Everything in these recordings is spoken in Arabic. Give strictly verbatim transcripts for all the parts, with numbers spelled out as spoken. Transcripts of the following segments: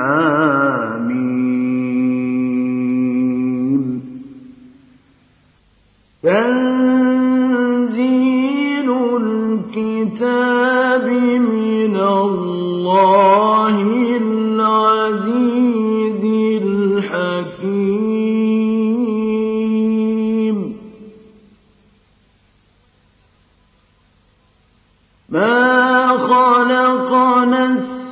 حَمِيمٍ تَنزِيلُ الْكِتَابِ مِنَ اللَّهِ الْعَزِيزِ الْحَكِيمِ مَا خَلَقْنَا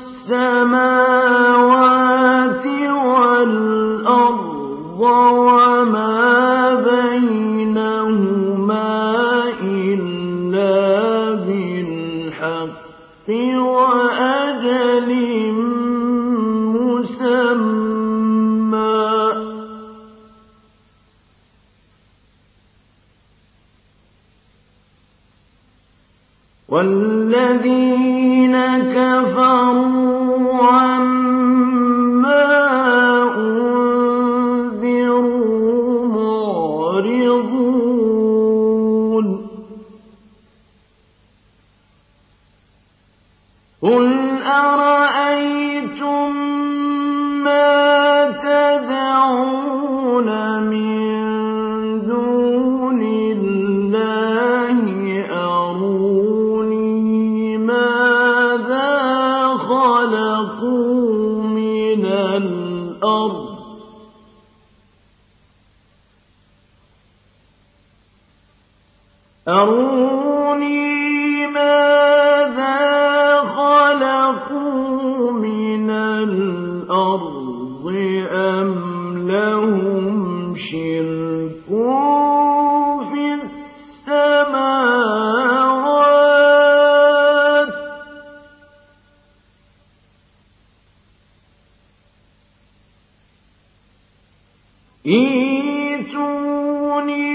السَّمَاوَاتِ وَالْأَرْضَ وَمَا بَيْنَهُمَا إِلَّا بِالْحَقِّ وَأَجَلٍ مُّسَمًّى ۚ وَالَّذِينَ كَفَرُوا عَمَّا أُنذِرُوا مُعْرِضُونَ قُلْ أَرَأَيْتُم مَّا تَدْعُونَ مِن دُونِ اللَّهِ أَرُونِي مَاذَا خَلَقُوا مِنَ الْأَرْضِ أَرُونِي مَاذَا خَلَقُوا مِنَ الْأَرْضِ أَمْ لَهُمْ شِرْكٌ فِي السَّمَاوَاتِ ائْتُونِي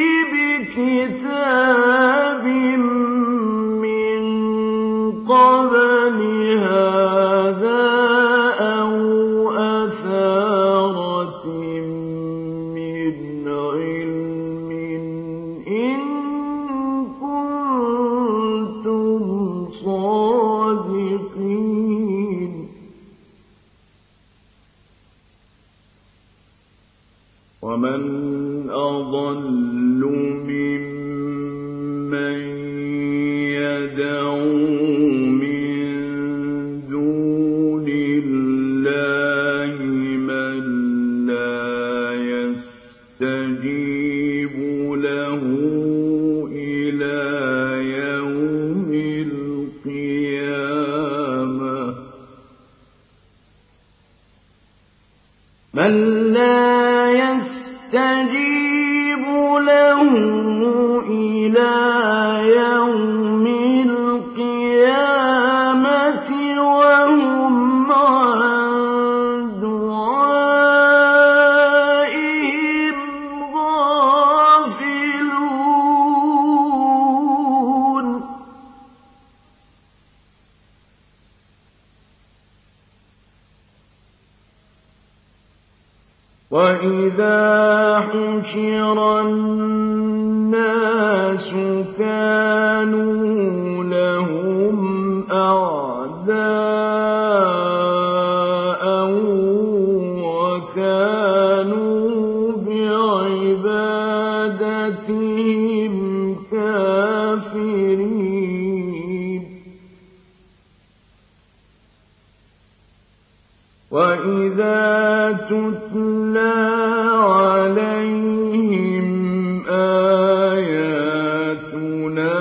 بِكِتَابٍ مِّن قَبْلِ هَٰذَا أَوْ أَثَارَةٍ مِّنْ عِلْمٍ إِن كُنتُمْ صَادِقِينَ وَمَنْ أَضَلُّ مِمَّن يَدْعُو مِن دُونِ اللَّهِ مَن لَّا يَسْتَجِيبُ لَهُ إِلَىٰ يَوْمِ الْقِيَامَةِ مَن لَّا يَسْتَجِيبُ لَهُ إِلَىٰ يَوْمِ الْقِيَامَةِ وَهُمْ عَن دُعَائِهِمْ غَافِلُونَ وَإِذَا حُشِرَ النَّاسُ كَانُوا لَهُمْ أَعْدَاءً وَكَانُوا بِعِبَادَتِهِمْ كَافِرِينَ وَإِذَا تُتْلَىٰ عَلَيْهِمْ آيَاتُنَا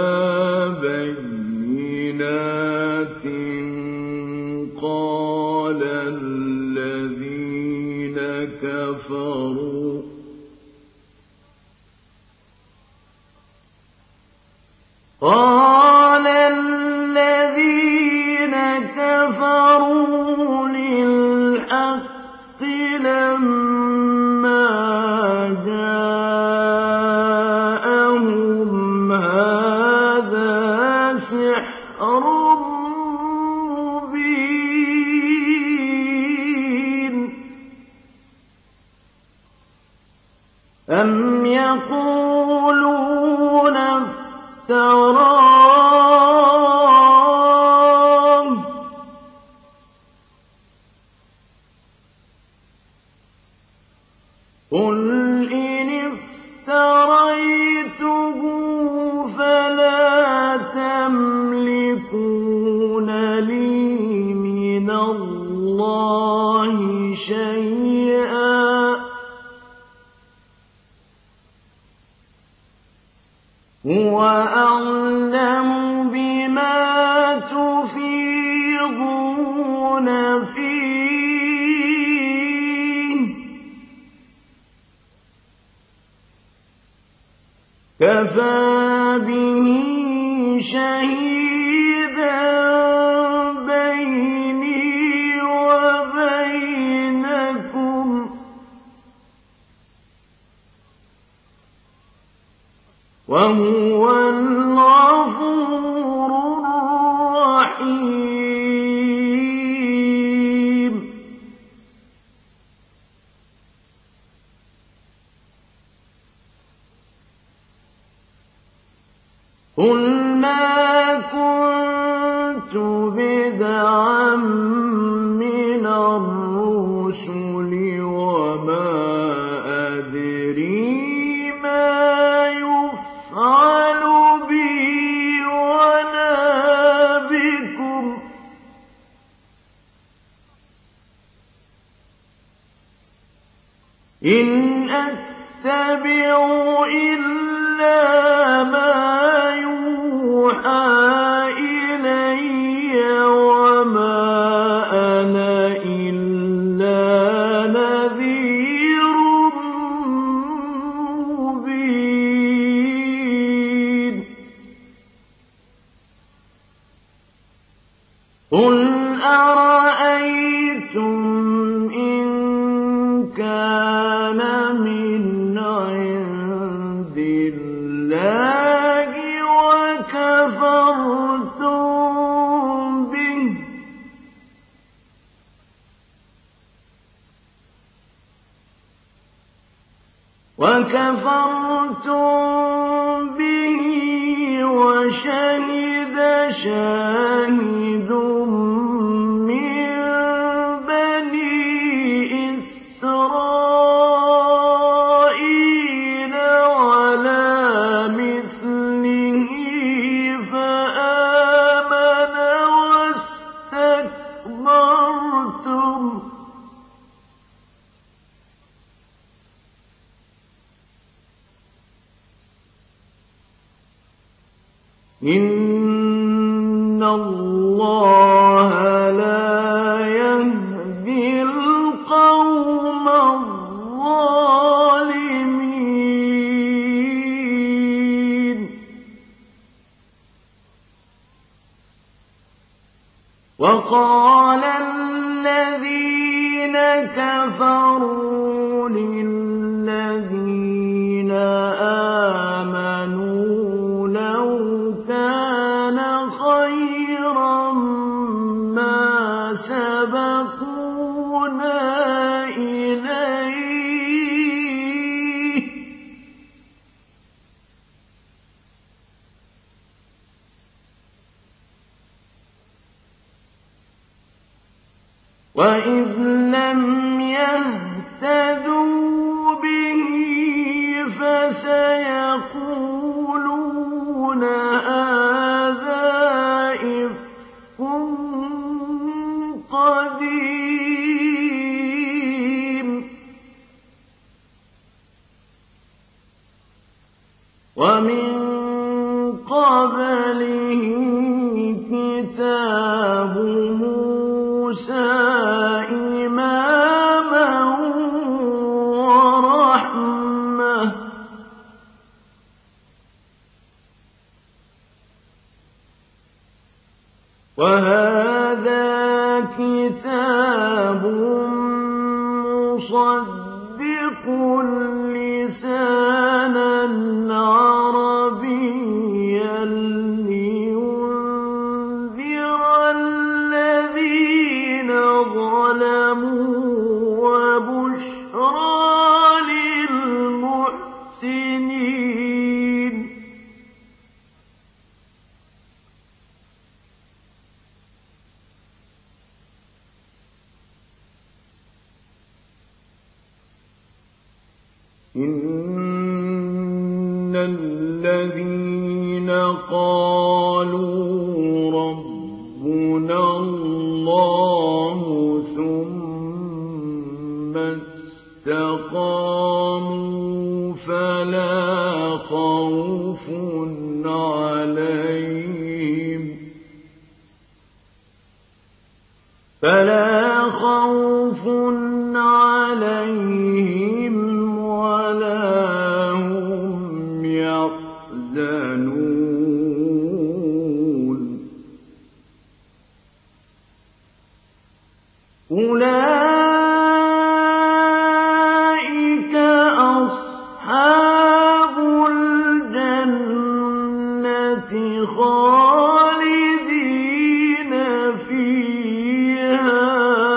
بَيِّنَاتٍ قَالَ الَّذِينَ كَفَرُوا قَالَ الَّذِينَ كَفَرُوا لِلْحَقِّ لَمَّا جَاءَهُمْ هَٰذَا سِحْرٌ مُّبِينٌ أَمْ يَقُولُونَ افْتَرَاهُ ۖ قل إن افتريته فلا تملكون لي من الله شيئا هو أعلم بما تفيضون فيه كفى به شهيدا بيني وبينكم وهو الغفور الرحيم قل ما كنت بدعا من الرسل وما أدري ما يفعل بي ولا بكم إن أتبع إلا ما يوحى إلي وما أنا إلا نذير مبين قل أرأيتم إن كان من عند الله وكفرتم به وكفرتم به وشهد شاهد من بني إسرائيل على مثله فآمن واستكبرتم إن الله لا يهدي القوم الظالمين وقال الذين كفروا للذين آمنوا لو كان خيرا ما سبقونا إليه وإذ لم يهتدوا به فسيقولون هذا إفك قديم ومن قبله كتاب موسى إماما ورحمة وهذا كتاب مصدق لسانا عربيا لينذر الذين ظلموا وبشرى للمحسنين إن الذين قالوا ربنا الله ثم استقاموا فلا خوف عليهم فلا خوف عليهم ولا هم يحزنون أولئك أصحاب الجنة خالدين فيها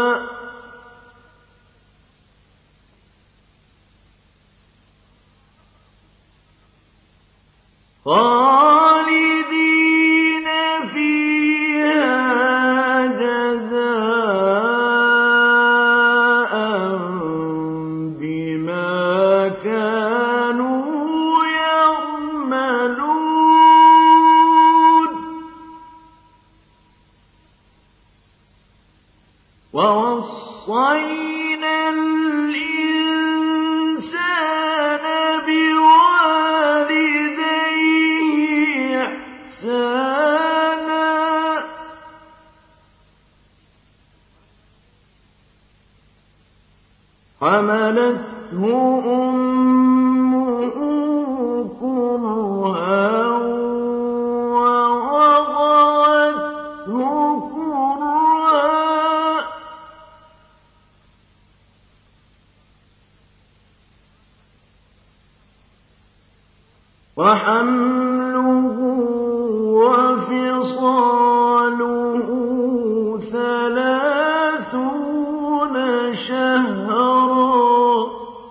خالدين فيها جزاء بما كانوا يعملون ووصينا الإنسان بوالديه إحسانا حملته أمه كرها ووضعته كرها وحمله وفصاله ثلاثون شهرا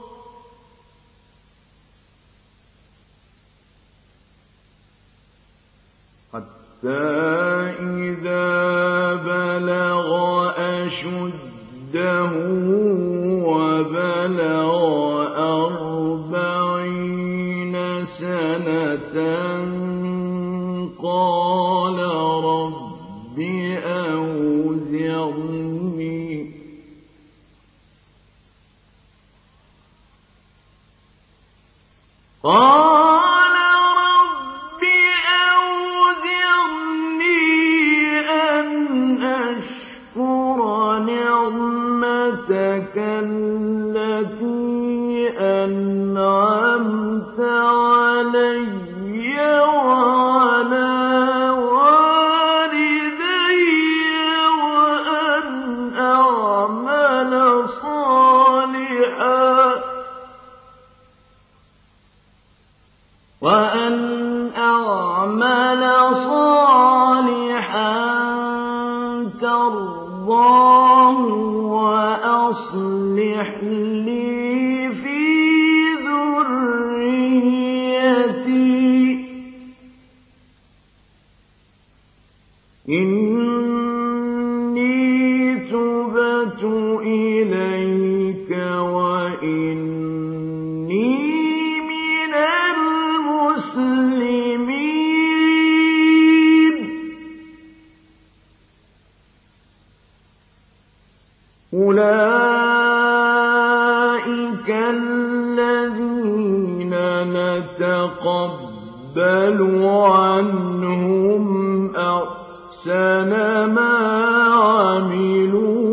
حتى إذا بلغ أشده وبلغ أربعين سنة قال رب أوزعني قال رب أوزعني أن أشكر نعمتك التي أنعمت علي وعلى والدي وأن أعمل صالحا وأن أعمل صالحا ترضاه وأصلح لي في ذريتي إني تبت إليك وإني من المسلمين أولئك الذين نتقبل عنهم أحسن ما عملوا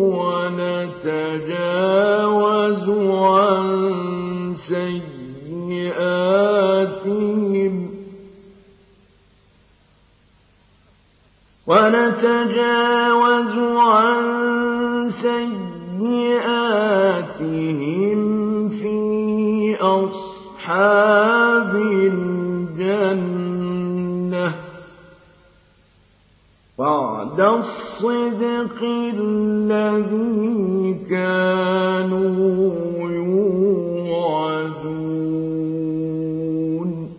ونتجاوز عن سيئاتهم ونتجاوز عن سيئاتهم في أصحاب الجنة وعد الصدق الذي كانوا يوعدون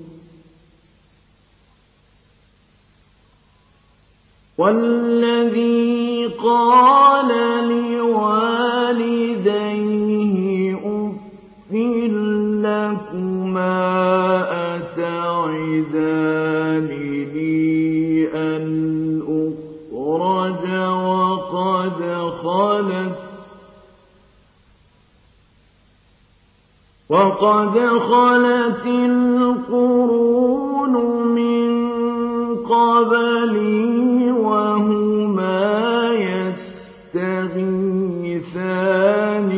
والذي قال لوالديه أف وقد خلت القرون من قبلي وهما يستغيثان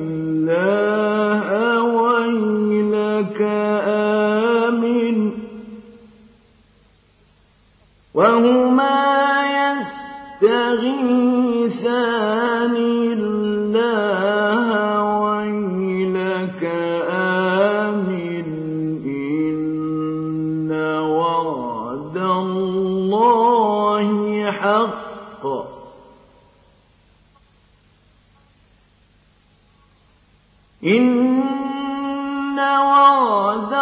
الله ويلك آمن وهما يستغيثان الله ويلك آمن إن وعد الله حق إن وعد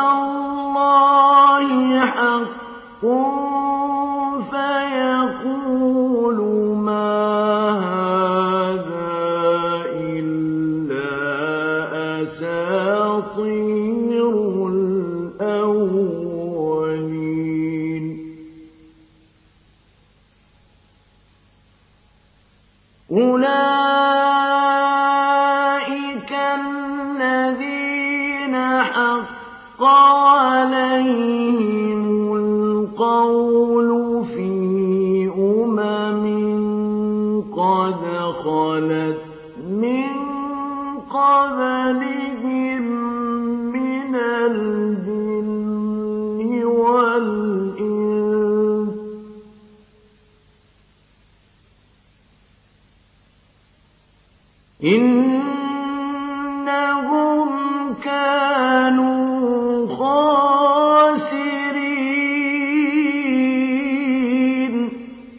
الله حق فيقول ما هذا إلا أساطير الأولين أولئك الذين حق عليهم القول في أمم قد خلت من قبلهم من الجن والإنس إنهم كانوا خاسرين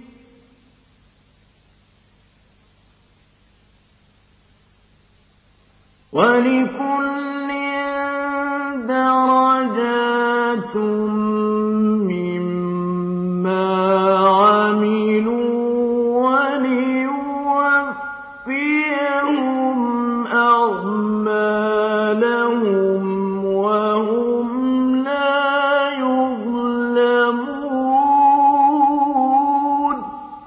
ولكل درجات مما عملوا وليوفيهم أعمالهم وهم لا يظلمون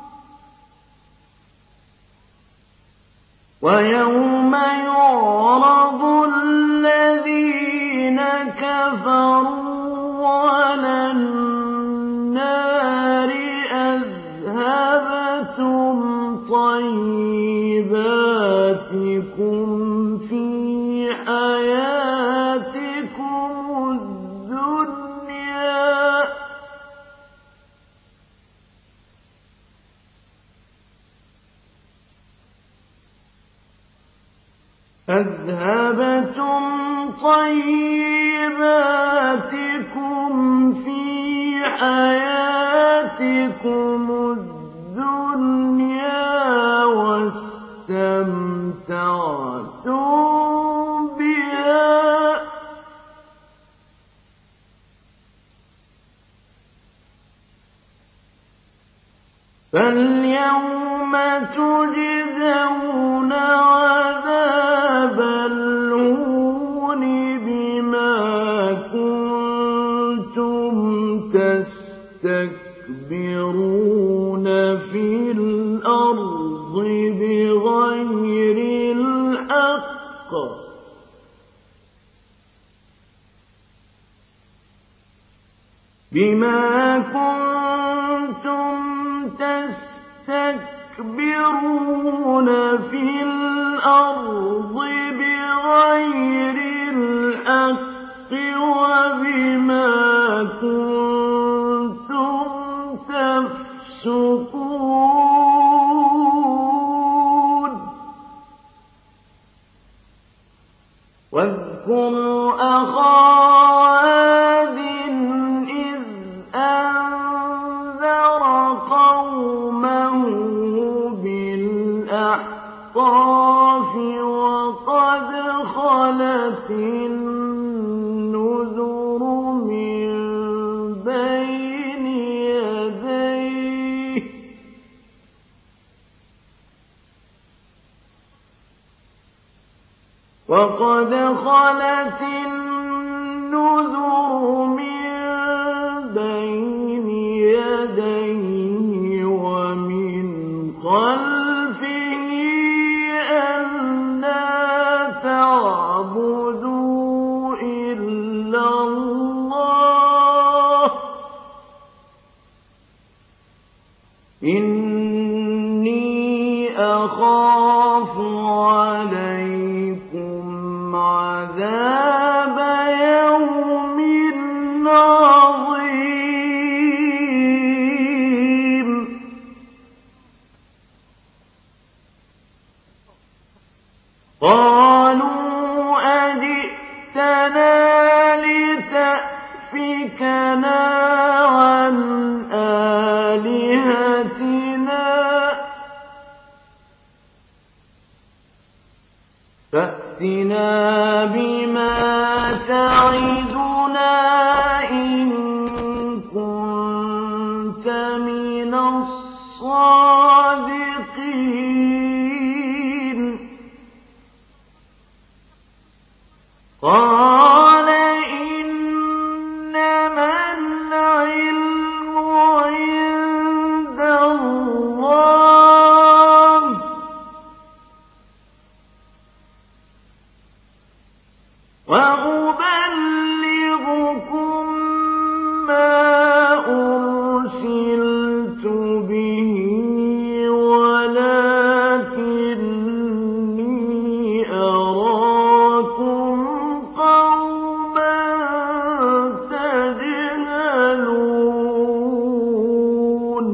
ويوم يعرض الذين كفروا على النار أذهبتم طيباتكم في حياتكم الدنيا أذهبتم طيباتكم في حياتكم الدنيا واستمتعتم بها فاليوم تجزون عذاب الهون بما كنتم تستكبرون في الأرض بغير الحق بما كنتم تستكبرون في الأرض بغير الحق وبما كنتم تفسقون واذكر أخا عاد إذ أنذر قومه بالأحقاف وقد خلت النذر من بين يديه وقد خلت النذر من بين يديه ومن خلفه ألا تعبدوا عليكم عذاب يوم عظيم قالوا أجئتنا لتأفكنا عن آلهتنا فأتنا بما تعدنا إن كنت من الصادقين قال إنما العلم عند الله وأبلغكم ما أرسلت به ولكني أراكم قوما تجهلون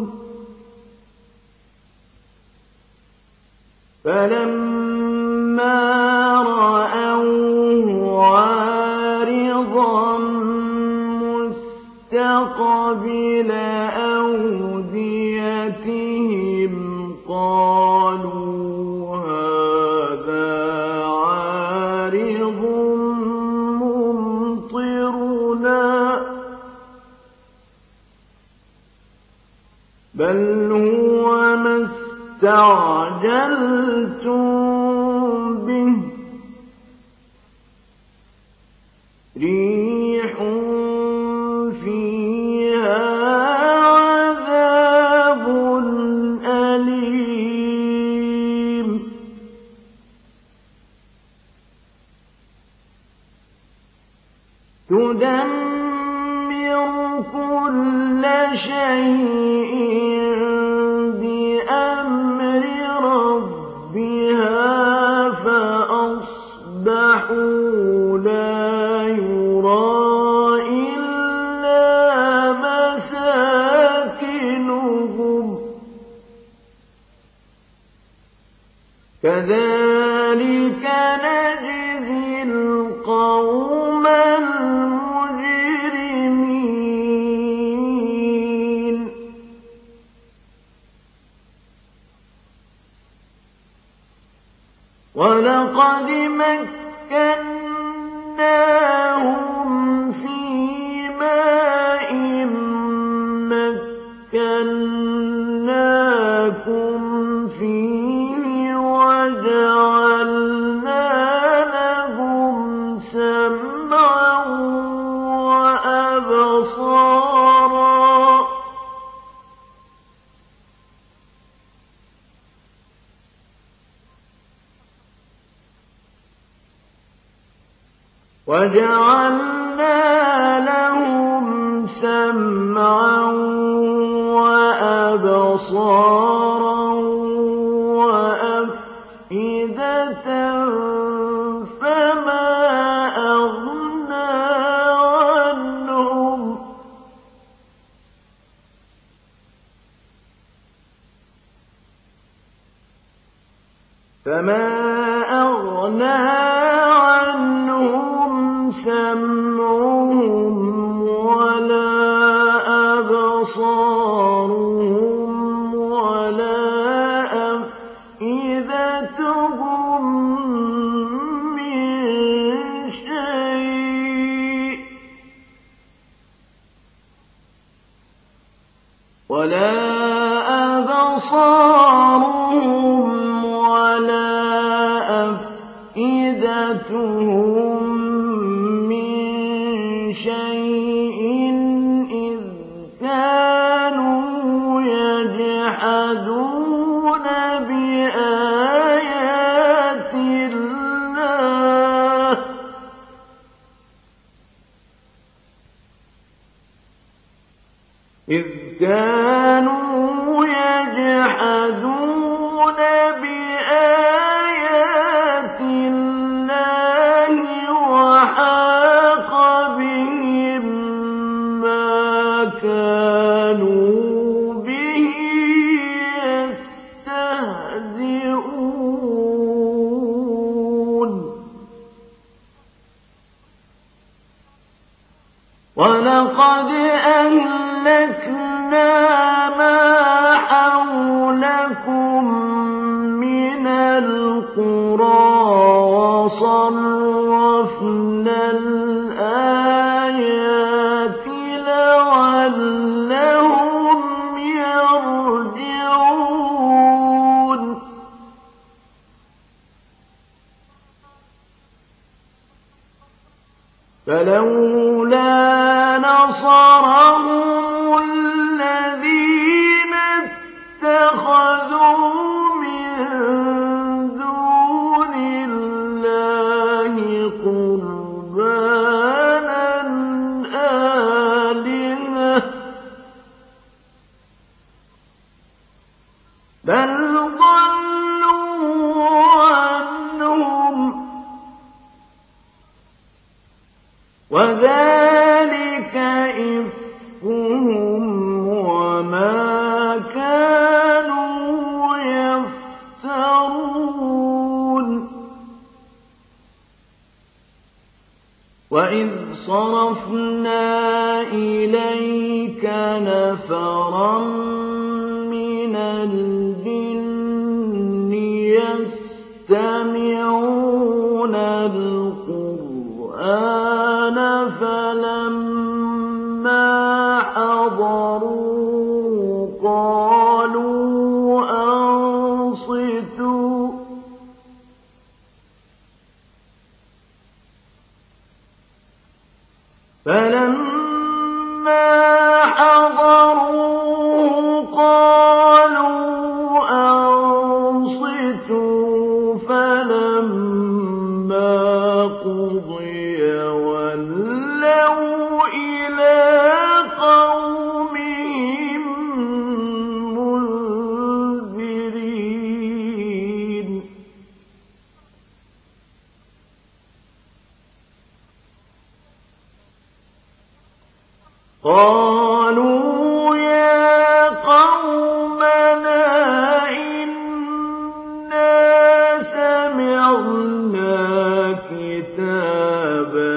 فلما رأوه عارضا مستقبل أوديتهم قالوا هذا عارض ممطرنا بل هو ما استعجلتم به ريح فيها عذاب أليم تدمر كل شيء بأمر ربها فأصبحوا لا يرى إلا مساكنهم كذلك نجزي القوم المجرمين ولقد مكناهم في ماء مكناكم فيه وجعلنا لهم سمعا وأبصارا وجعلنا لهم سمعا وأبصارا وأفئدة فما أغنى عنهم فما أغنى عنهم سمعهم ولا أبصارهم ولا أفئدتهم من شيء ولا أبصارهم ولا أفئدتهم من شيء إذ كانوا يجحدون بآيات الله إذ كانوا يجحدون بآيات وَلَقَدْ أَهْلَكْنَا مَا حَوْلَكُم مِّنَ الْقُرَىٰ وَصَرَّفْنَا الْآيَاتِ لَعَلَّهُمْ يَرْجِعُونَ فَلَوْلَا نَصَرَهُمُ الَّذِينَ اتَّخَذُوا مِن دُونِ اللَّهِ قُرْبَانًا آلِهَةً بَلْ ضَلُّوا عَنْهُمْ وَذَٰلِكَ إِفْكُهُمْ وَمَا كَانُوا يَفْتَرُونَ وَإِذْ صَرَفْنَا إِلَيْكَ نَفَرًا مِّنَ الْجِنِّ يَسْتَمِعُونَ الْقُرْآنَ فَلَمَّا حَضَرُوهُ قَالُوا أَنصِتُوا فَلَمَّا حَضَرُوهُ قَالُوا أَنصِتُوا فَلَمَّا قُضِيَ وَلَّوْا إِلَىٰ قَوْمِهِم مُّنذِرِينَ قَالُوا يَا قَوْمَنَا إِنَّا سَمِعْنَا كِتَابًا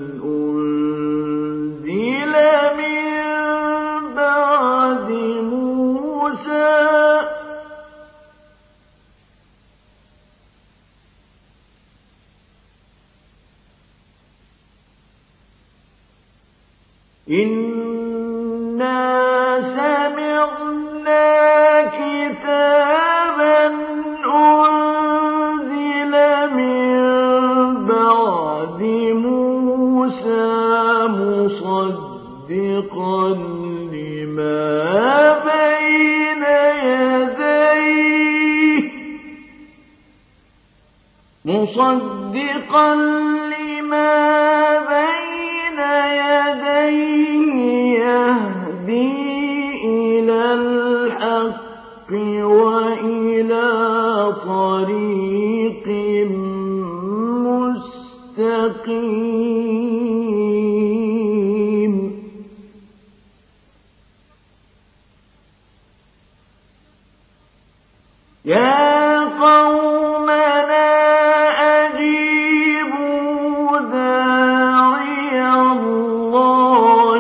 أُنزِلَ مِن بَعْدِ مُوسَىٰ إِنَّا سَمِعْنَا كِتَابًا أُنزِلَ مِن بَعْدِ مُوسَىٰ مُصَدِّقًا لِّمَا بَيْنَ يَدَيْهِ مُصَدِّقًا لِّمَا بَيْنَ يَدَيْهِ يَهْدِي إِلَى الْحَقِّ وَإِلَىٰ طَرِيقٍ مُّسْتَقِيمٍ يَا قَوْمَنَا أَجِيبُوا دَاعِيَ اللَّهِ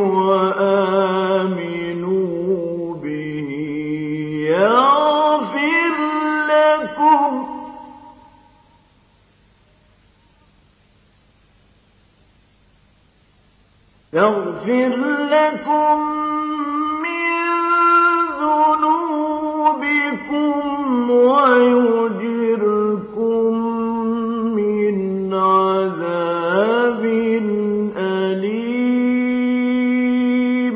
وَآمِنُوا بِهِ يَغْفِرْ لَكُمْ يَغْفِرْ لَكُم مِّن ذُنُوبِكُمْ وَيُجِرْكُم مِّنْ عَذَابٍ أَلِيمٍ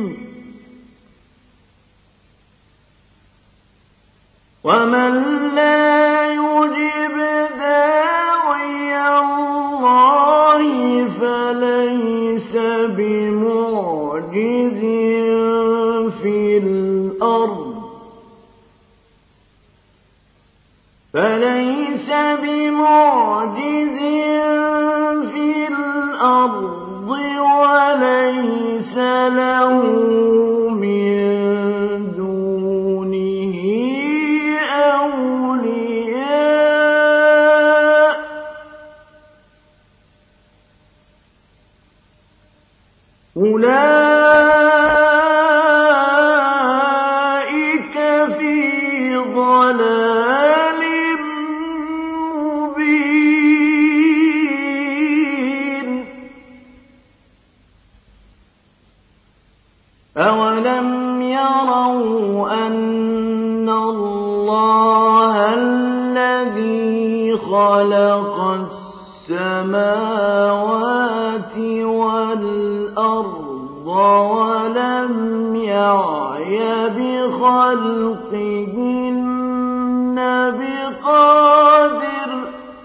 وَمَن لَّا يُجِبْ دَاعِيَ اللَّهِ فَلَيْسَ بِمُعْجِزٍ فِي الْأَرْضِ فَلَيْسَ بِمُعْجِزٍ فِي الْأَرْضِ وَلَيْسَ لَهُ مِن دُونِهِ أَوْلِيَاءُ أولئك في ضلال مبين. أولم يروا أن الله الذي خلق السماوات والأرض ولم يعي بخلقهن بقادر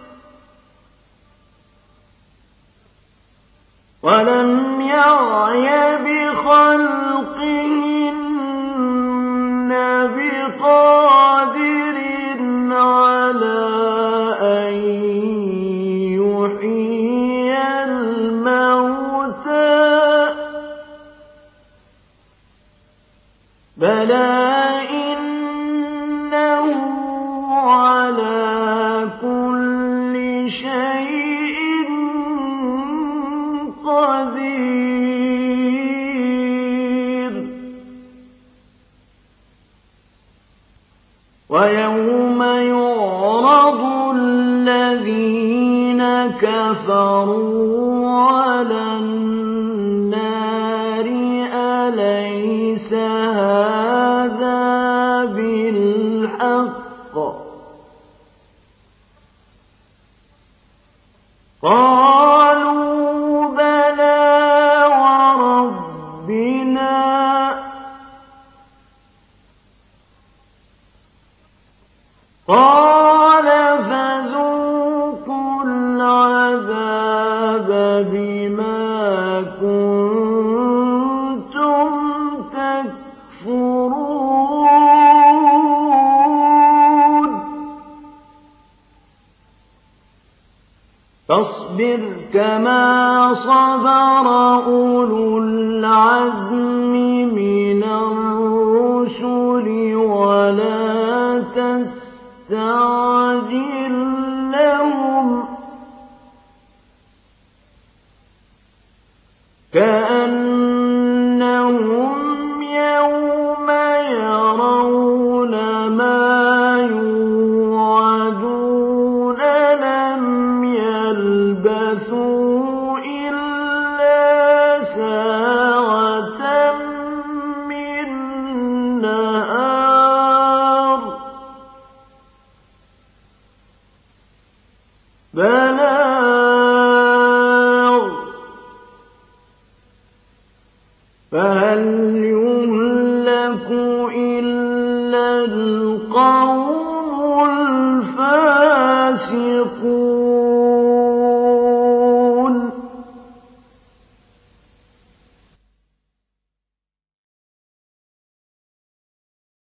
ولم يعي بخلقهن بقادر على أن يحيي الموتى بلى إنه على كل شيء قدير. ويوم يعرض الذين كفروا على النار أليس هذا بالحق قالوا بلى وربنا قال فذوقوا العذاب بما كنتم تكفرون. فاصبر كما صبر أولو العزم من الرسل ولا تستعجل لهم كأنهم يوم يرون ما يوعدون لم يلبثوا إلا ساعة من نهار بلاغ فهل